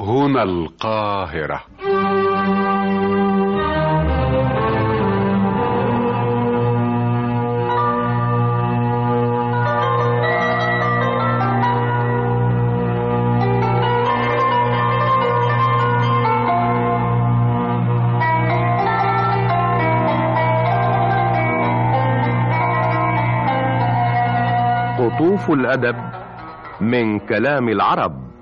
هنا القاهرة. قطوف الأدب من كلام العرب.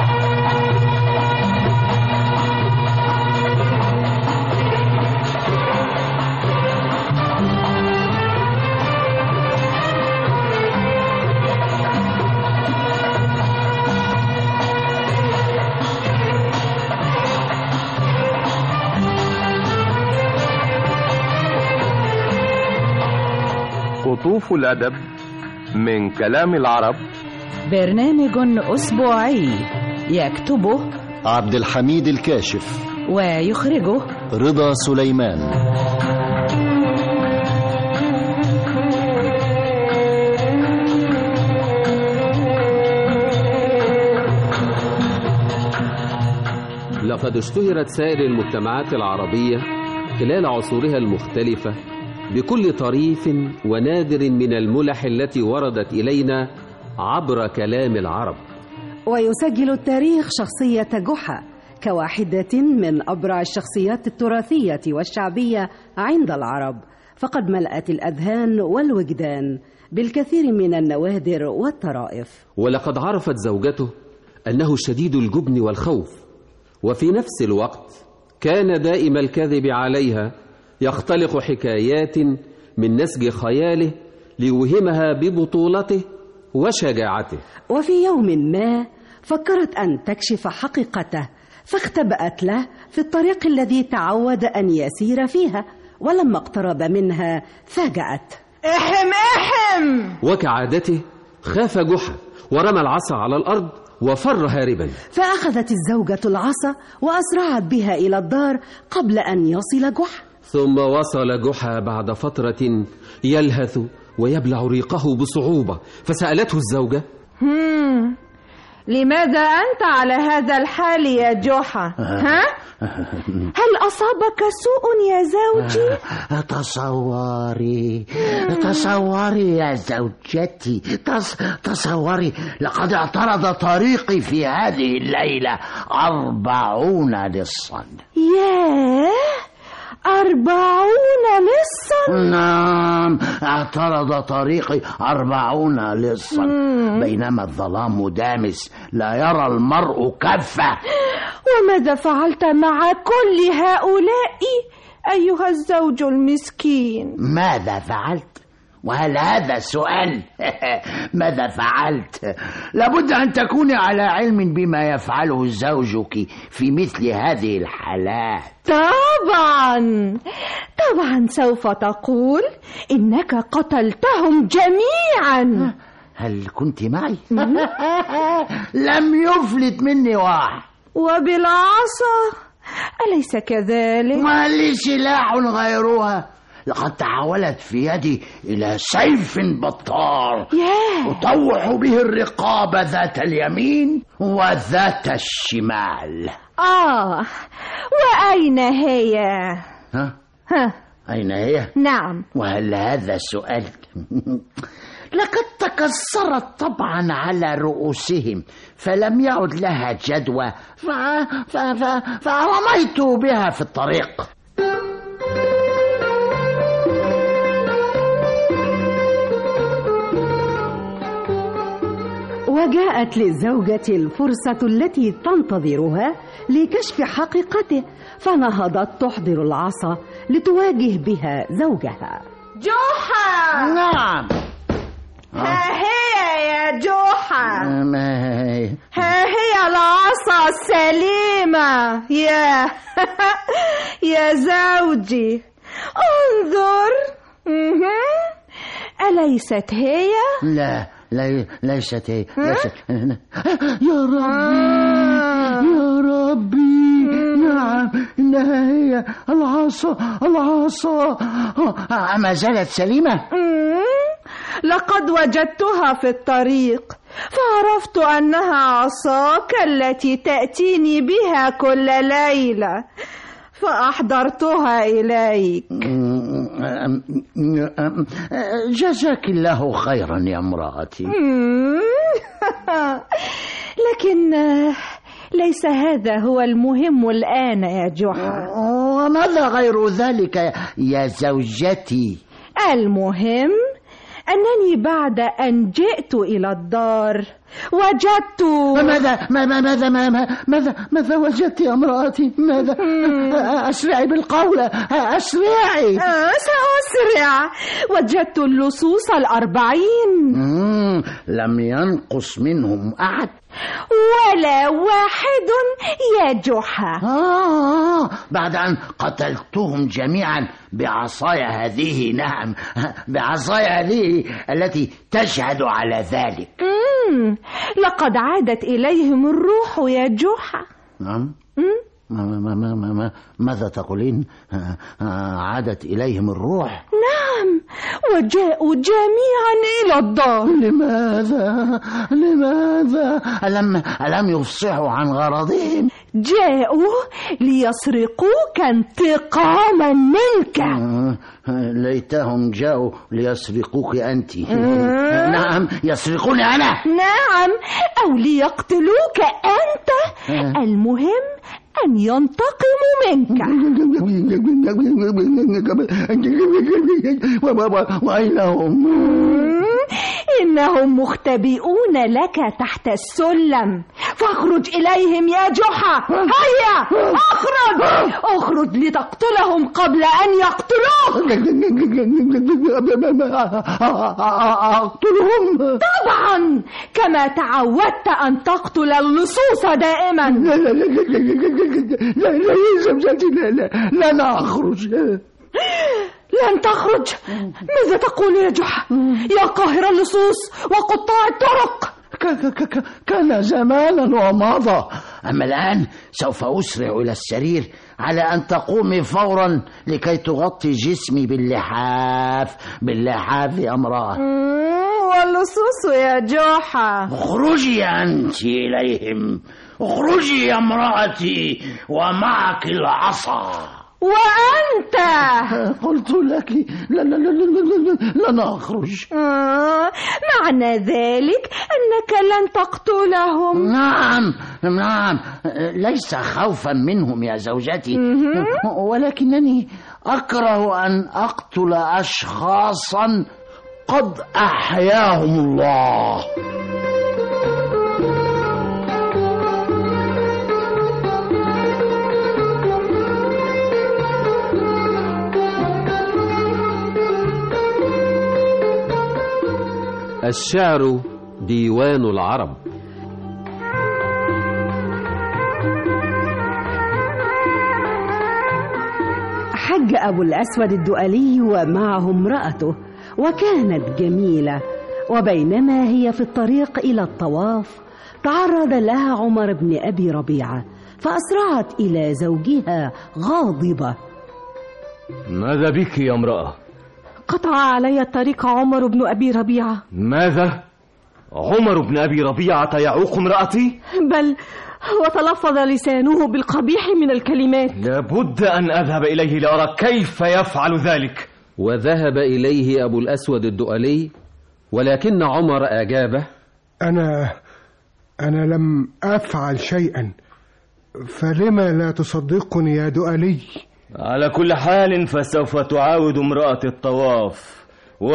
قطوف الأدب من كلام العرب، برنامج أسبوعي يكتبه عبد الحميد الكاشف ويخرجه رضا سليمان. لقد اشتهرت سائر المجتمعات العربية خلال عصورها المختلفة بكل طريف ونادر من الملح التي وردت إلينا عبر كلام العرب. ويسجل التاريخ شخصية جحا كواحدة من أبرع الشخصيات التراثية والشعبية عند العرب، فقد ملأت الأذهان والوجدان بالكثير من النوادر والطرائف. ولقد عرفت زوجته أنه شديد الجبن والخوف، وفي نفس الوقت كان دائم الكذب عليها، يختلق حكايات من نسج خياله ليوهمها ببطولته وشجاعته. وفي يوم ما فكرت أن تكشف حقيقته، فاختبأت له في الطريق الذي تعود أن يسير فيها، ولما اقترب منها فاجأت: احم. وكعادته خاف جحا ورمى العصا على الأرض وفر هاربا. فأخذت الزوجة العصا وأسرعت بها إلى الدار قبل أن يصل جحا. ثم وصل جحا بعد فترة يلهث ويبلع ريقه بصعوبة، فسألته الزوجة: لماذا أنت على هذا الحال يا جحا؟ هل أصابك سوء يا زوجي؟ تصوري يا زوجتي، تصوري لقد اعترض طريقي في هذه الليلة 40 لصا. ياه، 40 لصا؟ نعم، اعترض طريقي 40 لصا، بينما الظلام دامس لا يرى المرء كفه. وماذا فعلت مع كل هؤلاء أيها الزوج المسكين؟ ماذا فعلت؟ وهل هذا سؤال؟ ماذا فعلت؟ لابد أن تكوني على علم بما يفعله زوجك في مثل هذه الحالات. طبعا سوف تقول إنك قتلتهم جميعا. هل كنت معي؟ لم يفلت مني واحد. وبالعصا أليس كذلك؟ ما لي سلاح غيرها، لقد تحولت في يدي إلى سيف بطار أطوح به الرقاب ذات اليمين وذات الشمال. وأين هي؟ أين هي؟ نعم. وهل هذا سؤال؟ لقد تكسرت طبعا على رؤوسهم، فلم يعد لها جدوى، فرميت بها في الطريق. وجاءت للزوجة الفرصة التي تنتظرها لكشف حقيقته، فنهضت تحضر العصا لتواجه بها زوجها. جحا! نعم. ها هي يا جحا. ما هي؟ ها هي العصا السليمة يا زوجي، انظر. أليست هي؟ لا، ليست هي. يا ربي، نعم، إنها هي العصا. ما زالت سليمة؟ لقد وجدتها في الطريق فعرفت أنها عصاك التي تأتيني بها كل ليلة، فأحضرتها إليك. جزاك الله خيرا يا امرأتي. لكن ليس هذا هو المهم الآن يا جحا. وماذا غير ذلك يا زوجتي؟ المهم أنني بعد أن جئت إلى الدار وجدت ماذا وجدت يا امرأتي؟ ماذا؟ أسرعي بالقول، أسرعي. سأسرع. وجدت اللصوص 40. لم ينقص منهم أحد ولا واحد يا جحا. بعد أن قتلتهم جميعا بعصاي هذه. نعم، بعصاي هذه التي تشهد على ذلك. لقد عادت إليهم الروح يا جحا. نعم. ماذا تقولين؟ عادت إليهم الروح؟ نعم، وجاءوا جميعا إلى الدار. لماذا؟ ألم يفصحوا عن غرضهم؟ جاءوا ليسرقوك انتقاما منك. ليتهم جاءوا ليسرقوك أنت. نعم، يسرقوني أنا. نعم، أو ليقتلوك أنت. المهم أن ينتقموا منك. وأين هم؟ إنهم مختبئون لك تحت السلم، فاخرج إليهم يا جحا. هيا اخرج لتقتلهم قبل أن يقتلوك. أقتلهم؟ طبعا، كما تعودت أن تقتل اللصوص دائما. لا يا زوجتي، لا أخرج. لن تخرج؟ ماذا تقول يا جحا؟ يا قاهر اللصوص وقطاع الطرق. كان زمانا ومضى، أما الآن سوف أسرع إلى السرير على أن تقومي فورا لكي تغطي جسمي باللحاف يا امرأة. واللصوص يا جحا. اخرجي أنت إليهم، اخرجي يا امرأتي ومعك العصا. وأنت؟ قلت لك لن أخرج. معنى ذلك أنك لن تقتلهم؟ نعم، ليس خوفا منهم يا زوجتي، ولكنني أكره أن أقتل أشخاصا قد أحياهم الله. الشعر ديوان العرب. حج أبو الأسود الدؤلي ومعه امرأته، وكانت جميلة. وبينما هي في الطريق إلى الطواف تعرض لها عمر بن أبي ربيعة، فأسرعت إلى زوجها غاضبة. ماذا بك يا امرأة؟ قطع علي الطريق عمر بن أبي ربيعة. ماذا؟ عمر بن أبي ربيعة يعوق امرأتي؟ بل وتلفظ لسانه بالقبيح من الكلمات. لابد أن أذهب إليه لأرى كيف يفعل ذلك. وذهب إليه أبو الأسود الدؤلي، ولكن عمر أجابه: أنا لم أفعل شيئا، فلما لا تصدقني يا دؤلي؟ على كل حال فسوف تعاود امرأة الطواف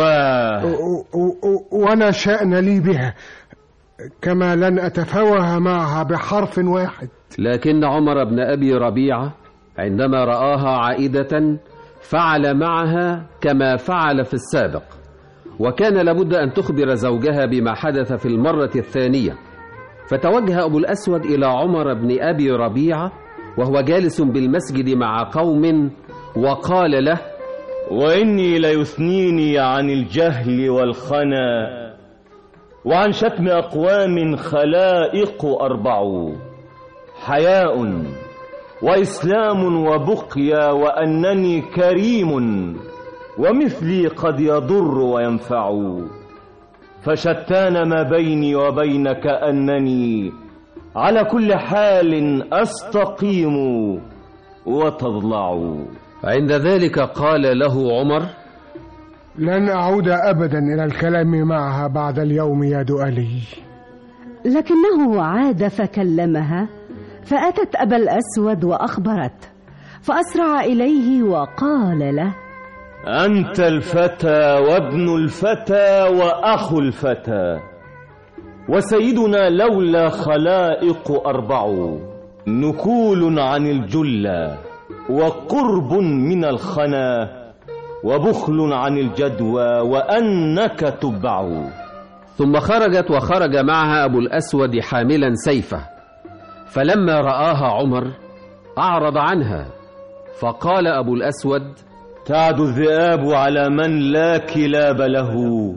ولا شأن لي بها، كما لن أتفوه معها بحرف واحد. لكن عمر بن أبي ربيعة عندما رآها عائدة فعل معها كما فعل في السابق، وكان لابد أن تخبر زوجها بما حدث في المرة الثانية. فتوجه أبو الأسود إلى عمر بن أبي ربيعة وهو جالس بالمسجد مع قوم، وقال له: وإني ليثنيني عن الجهل والخنا وعن شتم أقوام خلائق 4: حياء وإسلام وبقيا، وأنني كريم ومثلي قد يضر وينفع. فشتان ما بيني وبينك أنني على كل حال أستقيم وتضلع. عند ذلك قال له عمر: لن أعود أبدا إلى الكلام معها بعد اليوم يا دؤلي. لكنه عاد فكلمها، فأتت أبا الأسود وأخبرته، فأسرع إليه وقال له: أنت الفتى وابن الفتى وأخو الفتى، وسيدنا لولا خلائق أربع، نكول عن الجلة وقرب من الخنا وبخل عن الجدوى وأنك تبع. ثم خرجت وخرج معها أبو الأسود حاملا سيفه، فلما رآها عمر أعرض عنها، فقال أبو الأسود: تعد الذئاب على من لا كلاب له،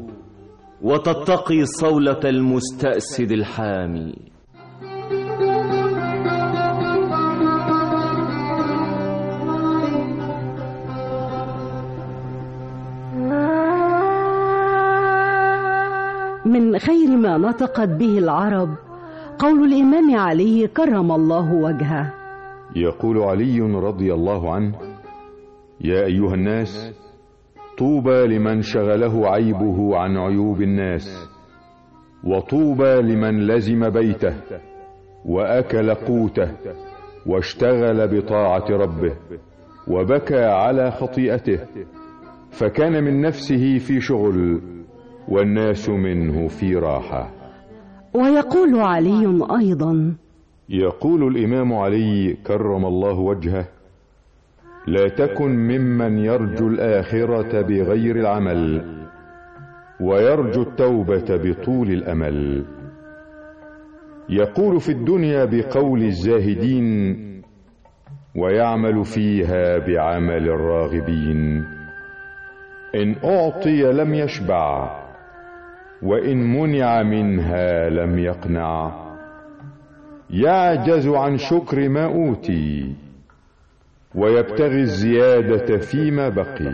وتتقي صولة المستأسد الحامي. من خير ما نطقت به العرب قول الإمام علي كرم الله وجهه. يقول علي رضي الله عنه: يا أيها الناس، طوبى لمن شغله عيبه عن عيوب الناس، وطوبى لمن لزم بيته وأكل قوته واشتغل بطاعة ربه وبكى على خطيئته، فكان من نفسه في شغل والناس منه في راحة. ويقول علي أيضا: يقول الإمام علي كرم الله وجهه: لا تكن ممن يرجو الآخرة بغير العمل ويرجو التوبة بطول الأمل. يقول في الدنيا بقول الزاهدين ويعمل فيها بعمل الراغبين. إن أعطي لم يشبع، وإن منع منها لم يقنع. يعجز عن شكر ما أوتي ويبتغي الزيادة فيما بقي.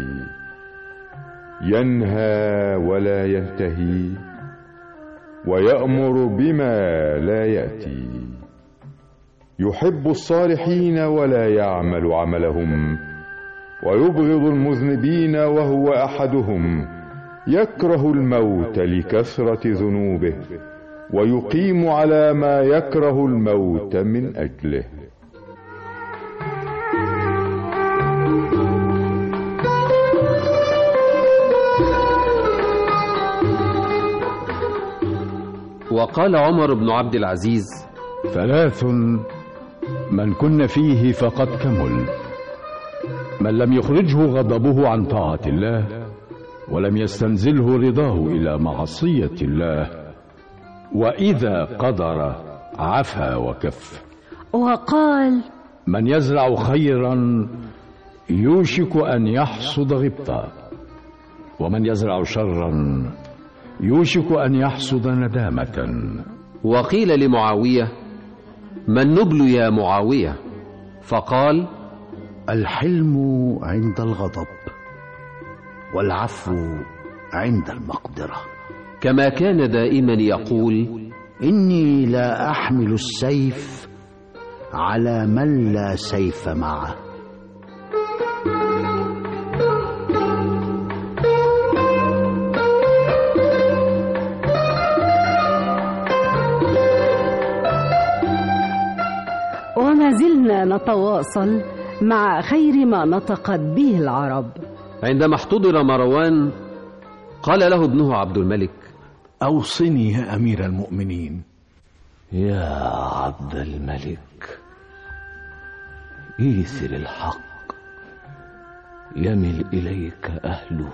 ينهى ولا ينتهي ويأمر بما لا يأتي. يحب الصالحين ولا يعمل عملهم، ويبغض المذنبين وهو أحدهم. يكره الموت لكثرة ذنوبه، ويقيم على ما يكره الموت من أجله. وقال عمر بن عبد العزيز: ثلاث من كن فيه فقد كمل: من لم يخرجه غضبه عن طاعة الله، ولم يستنزله رضاه إلى معصية الله، وإذا قدر عفا وكف. وقال: من يزرع خيرا يوشك أن يحصد غبطا، ومن يزرع شرا يوشك أن يحصد ندامة. وقيل لمعاوية: ما النبل يا معاوية؟ فقال: الحلم عند الغضب، والعفو عند المقدرة. كما كان دائما يقول: إني لا أحمل السيف على من لا سيف معه. وما زلنا نتواصل مع خير ما نطقت به العرب. عندما احتضر مروان قال له ابنه عبد الملك: أوصني يا أمير المؤمنين. يا عبد الملك، إيثر الحق يمل إليك أهله،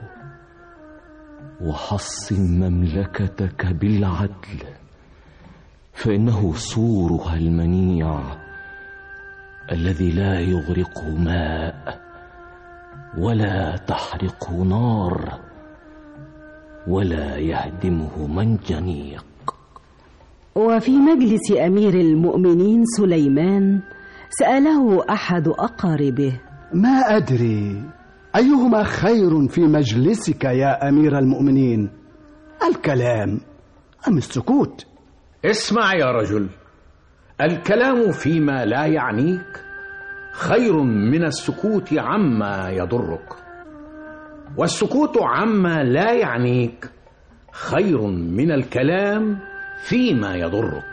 وحصن مملكتك بالعدل، فإنه سورها المنيع الذي لا يغرقه ماء ولا تحرقه نار ولا يهدمه منجنيق. وفي مجلس أمير المؤمنين سليمان سأله أحد أقاربه: ما أدري أيهما خير في مجلسك يا أمير المؤمنين، الكلام أم السكوت؟ اسمع يا رجل، الكلام فيما لا يعنيك خير من السكوت عما يضرك، والسكوت عما لا يعنيك خير من الكلام فيما يضرك.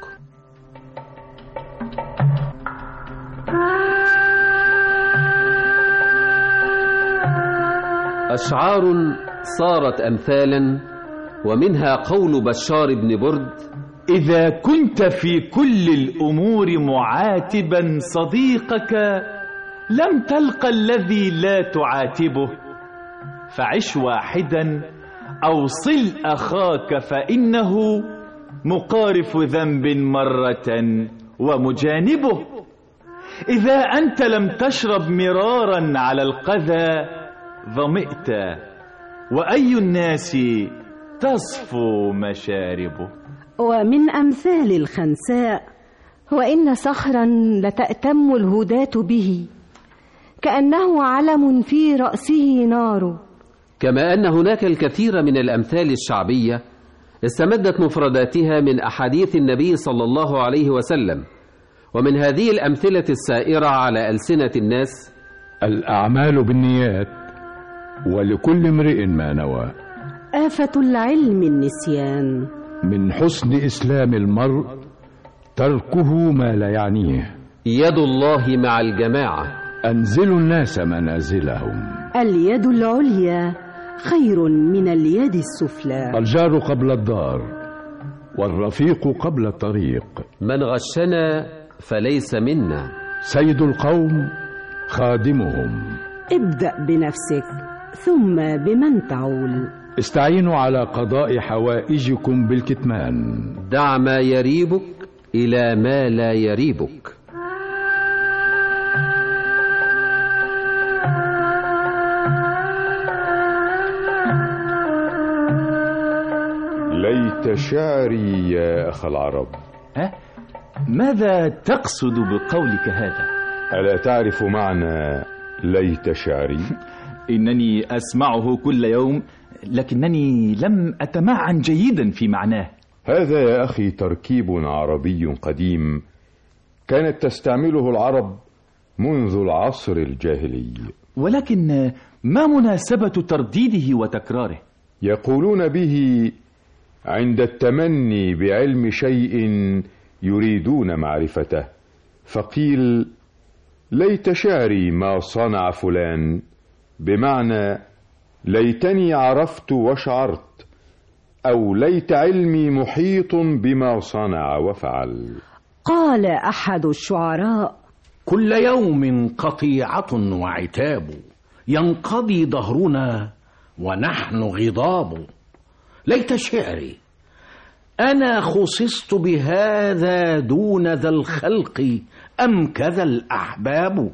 أشعار صارت أمثالا، ومنها قول بشار بن برد: إذا كنت في كل الأمور معاتبا صديقك لم تلق الذي لا تعاتبه، فعش واحدا أو صل أخاك فإنه مقارف ذنب مرة ومجانبه. إذا أنت لم تشرب مرارا على القذى ظمئت، وأي الناس تصفو مشاربه. ومن أمثال الخنساء: وإن صخرا لتأتم الهداة به كأنه علم في رأسه نار. كما أن هناك الكثير من الأمثال الشعبية استمدت مفرداتها من أحاديث النبي صلى الله عليه وسلم، ومن هذه الأمثلة السائرة على ألسنة الناس: الأعمال بالنيات ولكل امرئ ما نوى. آفة العلم النسيان. من حسن إسلام المرء تركه ما لا يعنيه. يد الله مع الجماعة. أنزلوا الناس منازلهم. اليد العليا خير من اليد السفلى. الجار قبل الدار والرفيق قبل الطريق. من غشنا فليس منا. سيد القوم خادمهم. ابدأ بنفسك ثم بمن تعول. استعينوا على قضاء حوائجكم بالكتمان. دع ما يريبك إلى ما لا يريبك. ليت شعري يا أخ العرب. ماذا تقصد بقولك هذا؟ ألا تعرف معنى ليت شعري؟ إنني أسمعه كل يوم، لكنني لم أتمعن جيدا في معناه. هذا يا أخي تركيب عربي قديم كانت تستعمله العرب منذ العصر الجاهلي. ولكن ما مناسبة ترديده وتكراره؟ يقولون به عند التمني بعلم شيء يريدون معرفته، فقيل ليت شعري ما صنع فلان، بمعنى ليتني عرفت وشعرت، أو ليت علمي محيط بما صنع وفعل. قال أحد الشعراء: كل يوم قطيعة وعتاب، ينقضي ظهرنا ونحن غضاب. ليت شعري أنا خصصت بهذا دون ذا الخلق أم كذا الأحباب.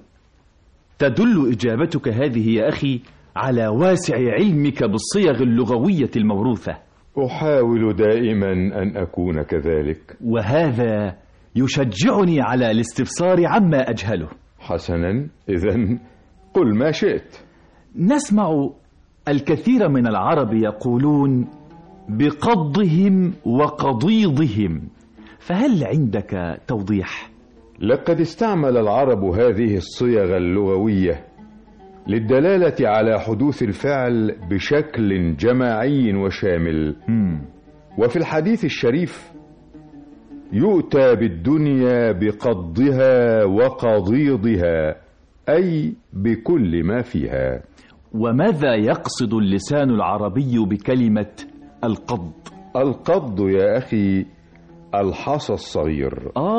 تدل إجابتك هذه يا أخي على واسع علمك بالصيغ اللغوية الموروثة. أحاول دائما أن أكون كذلك، وهذا يشجعني على الاستفسار عما أجهله. حسنا، إذن قل ما شئت. نسمع الكثير من العرب يقولون بقضهم وقضيضهم، فهل عندك توضيح؟ لقد استعمل العرب هذه الصيغ اللغوية للدلالة على حدوث الفعل بشكل جماعي وشامل. وفي الحديث الشريف يؤتى بالدنيا بقضها وقضيضها، أي بكل ما فيها. وماذا يقصد اللسان العربي بكلمة القض؟ القض يا أخي الحصى الصغير.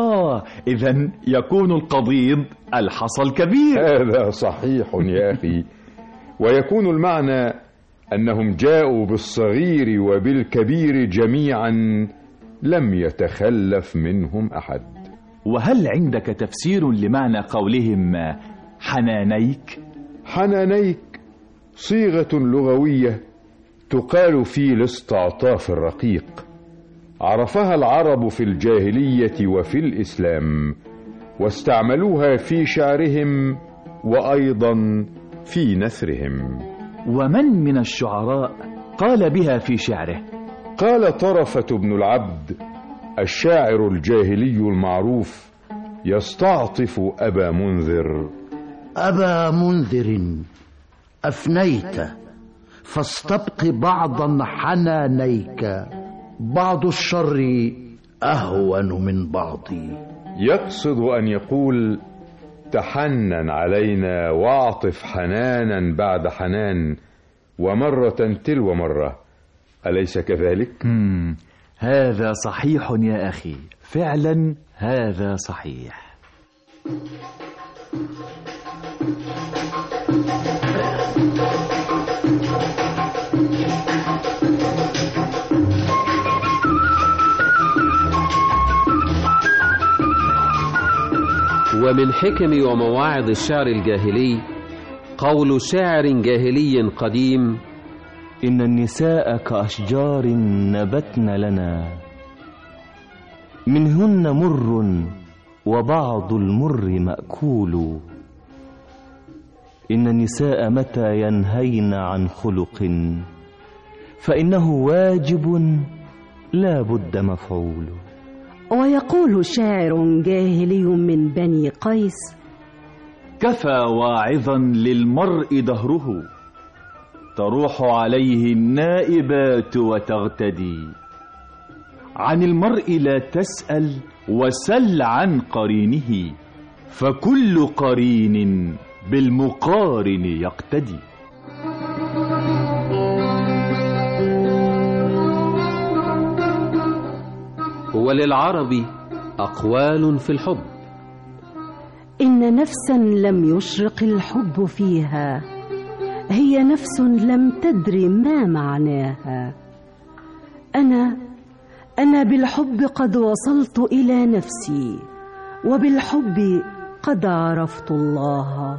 إذن يكون القضيض الحصى الكبير. هذا صحيح يا أخي، ويكون المعنى أنهم جاءوا بالصغير وبالكبير جميعا لم يتخلف منهم أحد. وهل عندك تفسير لمعنى قولهم حنانيك؟ حنانيك صيغة لغوية تقال في الاستعطاف الرقيق، عرفها العرب في الجاهلية وفي الإسلام، واستعملوها في شعرهم وأيضا في نثرهم. ومن من الشعراء قال بها في شعره؟ قال طرفة بن العبد الشاعر الجاهلي المعروف يستعطف أبا منذر: أبا منذر أفنيت فاستبق بعضا حنانيك، بعض الشر أهون من بعضي. يقصد أن يقول: تحنن علينا واعطف حنانا بعد حنان، ومرة تلو مرة، أليس كذلك؟ هذا صحيح يا أخي، فعلا هذا صحيح. ومن حكم ومواعظ الشعر الجاهلي قول شاعر جاهلي قديم: إن النساء كأشجار نبتن لنا، منهن مر وبعض المر مأكول. إن النساء متى ينهين عن خلق فإنه واجب لا بد مفعول. ويقول شاعر جاهلي من بني قيس: كفى واعظا للمرء دهره، تروح عليه النائبات وتغتدي. عن المرء لا تسأل وسل عن قرينه، فكل قرين بالمقارن يقتدي. وللعرب أقوال في الحب: إن نفسا لم يشرق الحب فيها، هي نفس لم تدر ما معناها. أنا بالحب قد وصلت إلى نفسي، وبالحب قد عرفت الله.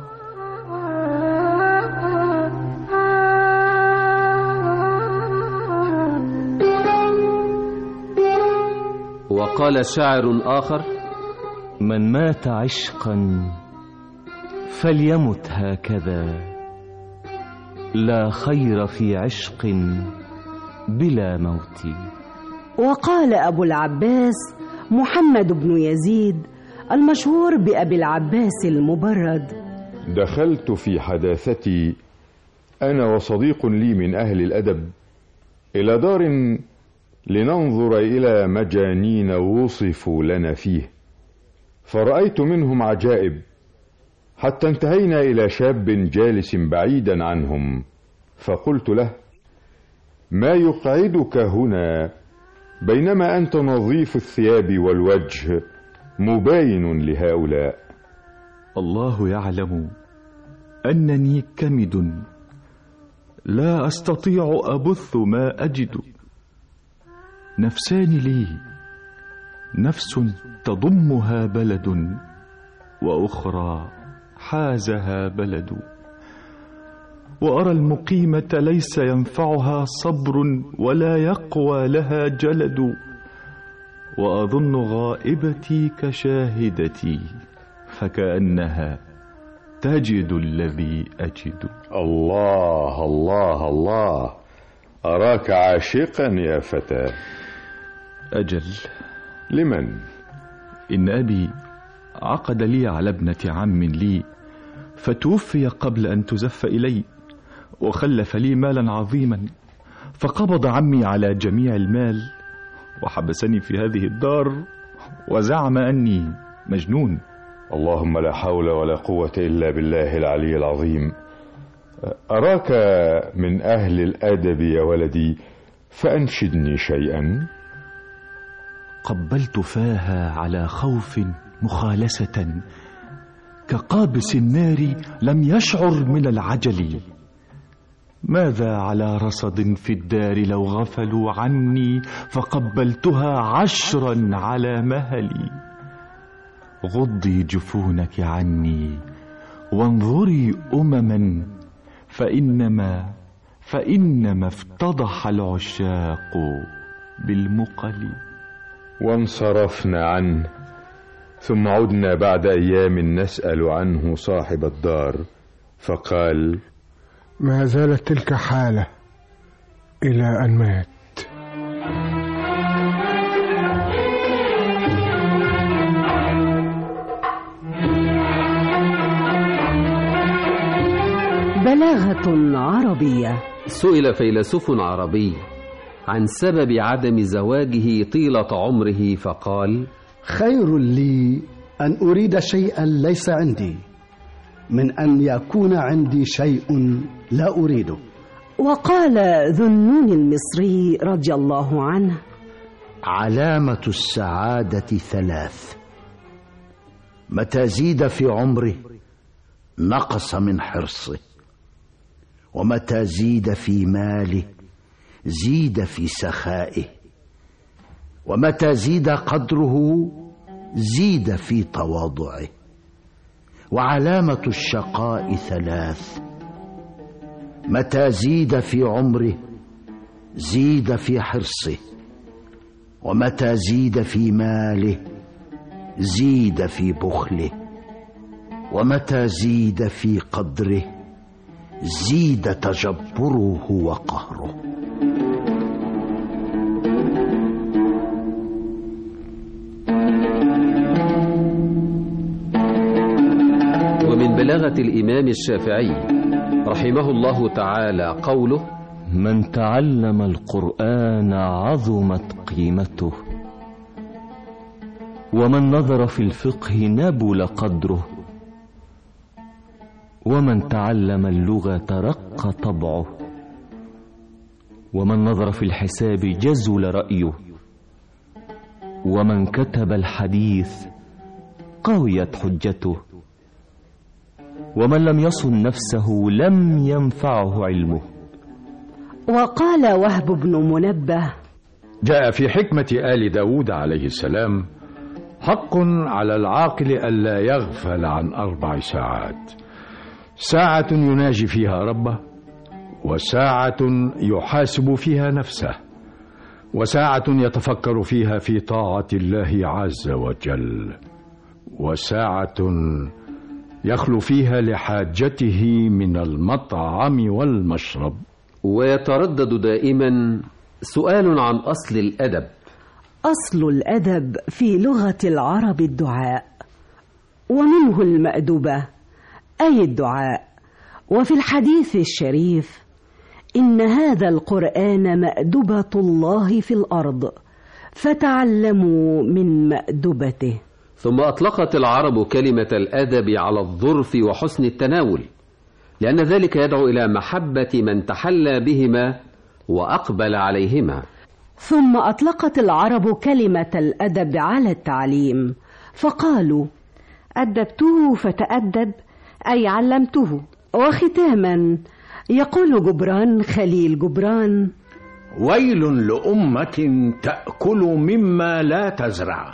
وقال شاعر آخر: من مات عشقا فليمت هكذا، لا خير في عشق بلا موت. وقال أبو العباس محمد بن يزيد المشهور بأبي العباس المبرد: دخلت في حداثتي أنا وصديق لي من أهل الأدب إلى دار لننظر إلى مجانين وصفوا لنا فيه، فرأيت منهم عجائب، حتى انتهينا إلى شاب جالس بعيدا عنهم، فقلت له: ما يقعدك هنا بينما أنت نظيف الثياب والوجه مباين لهؤلاء؟ الله يعلم أنني كمد لا أستطيع أبث ما أجد. نفسان لي، نفس تضمها بلد، وأخرى حازها بلد. وأرى المقيمة ليس ينفعها صبر ولا يقوى لها جلد، وأظن غائبتي كشاهدتي، فكأنها تجد الذي أجد. الله الله الله، أراك عاشقا يا فتى. أجل. لمن؟ إن أبي عقد لي على ابنة عم لي، فتوفي قبل أن تزف إلي، وخلف لي مالا عظيما، فقبض عمي على جميع المال وحبسني في هذه الدار، وزعم أني مجنون. اللهم لا حول ولا قوة إلا بالله العلي العظيم. أراك من أهل الأدب يا ولدي، فأنشدني شيئا. قبلت فاها على خوف مخالسة، كقابس النار لم يشعر من العجل. ماذا على رصد في الدار لو غفلوا عني، فقبلتها 10 على مهلي. غضي جفونك عني وانظري أمما، فإنما افتضح العشاق بالمقل. وانصرفنا عنه، ثم عدنا بعد أيام نسأل عنه صاحب الدار، فقال: ما زالت تلك حالة إلى أن مات. بلاغة عربية. سئل فيلسوف عربي عن سبب عدم زواجه طيلة عمره فقال: خير لي أن أريد شيئا ليس عندي من أن يكون عندي شيء لا أريده. وقال ذو النون المصري رضي الله عنه: علامة السعادة 3: متى زيد في عمره نقص من حرصه، ومتى زيد في ماله زيد في سخائه، ومتى زيد قدره زيد في تواضعه. وعلامة الشقاء 3: متى زيد في عمره زيد في حرصه، ومتى زيد في ماله زيد في بخله، ومتى زيد في قدره زيد تجبره وقهره. ومن بلاغة الإمام الشافعي رحمه الله تعالى قوله: من تعلم القرآن عظمت قيمته، ومن نظر في الفقه نبل قدره، ومن تعلم اللغة رق طبعه، ومن نظر في الحساب جزل رأيه، ومن كتب الحديث قويت حجته، ومن لم يصن نفسه لم ينفعه علمه. وقال وهب بن منبه: جاء في حكمة آل داود عليه السلام: حق على العاقل ألا يغفل عن 4 ساعات: ساعة يناجي فيها ربه، وساعة يحاسب فيها نفسه، وساعة يتفكر فيها في طاعة الله عز وجل، وساعة يخلو فيها لحاجته من المطعم والمشرب. ويتردد دائما سؤال عن أصل الأدب. أصل الأدب في لغة العرب الدعاء، ومنه المأدبة أي الدعاء. وفي الحديث الشريف: إن هذا القرآن مأدبة الله في الأرض فتعلموا من مأدبته. ثم أطلقت العرب كلمة الأدب على الظرف وحسن التناول، لأن ذلك يدعو إلى محبة من تحلى بهما وأقبل عليهما. ثم أطلقت العرب كلمة الأدب على التعليم، فقالوا: أدبته فتأدب، أي علمته. وختاما يقول جبران خليل جبران: ويل لأمة تأكل مما لا تزرع،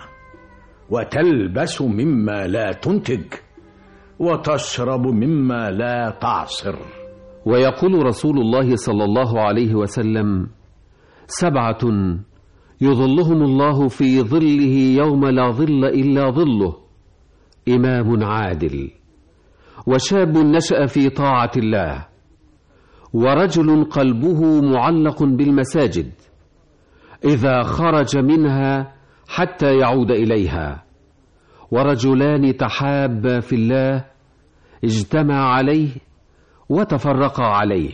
وتلبس مما لا تنتج، وتشرب مما لا تعصر. ويقول رسول الله صلى الله عليه وسلم: 7 يظلهم الله في ظله يوم لا ظل إلا ظله: إمام عادل، وشاب نشأ في طاعة الله، ورجل قلبه معلق بالمساجد إذا خرج منها حتى يعود إليها، ورجلان تحابا في الله اجتمع عليه وتفرقا عليه،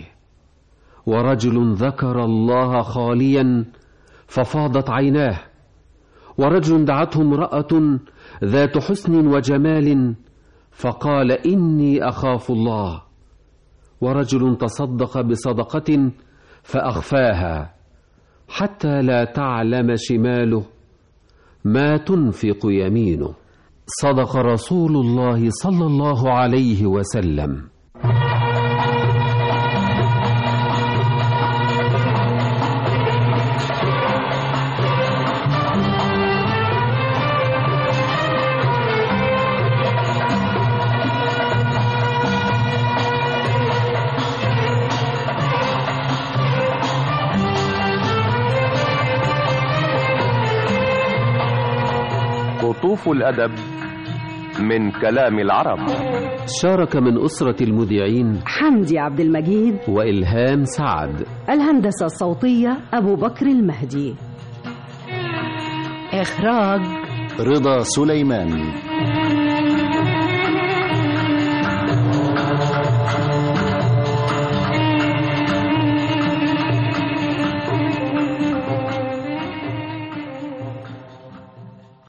ورجل ذكر الله خاليا ففاضت عيناه، ورجل دعته امرأة ذات حسن وجمال فقال: إني أخاف الله، ورجل تصدق بصدقة فأخفاها حتى لا تعلم شماله ما تنفق يمينه. صدق رسول الله صلى الله عليه وسلم. قطوف الأدب من كلام العرب. شارك من أسرة المذيعين حمدي عبد المجيد وإلهام سعد. الهندسة الصوتية أبو بكر المهدي. إخراج رضا سليمان.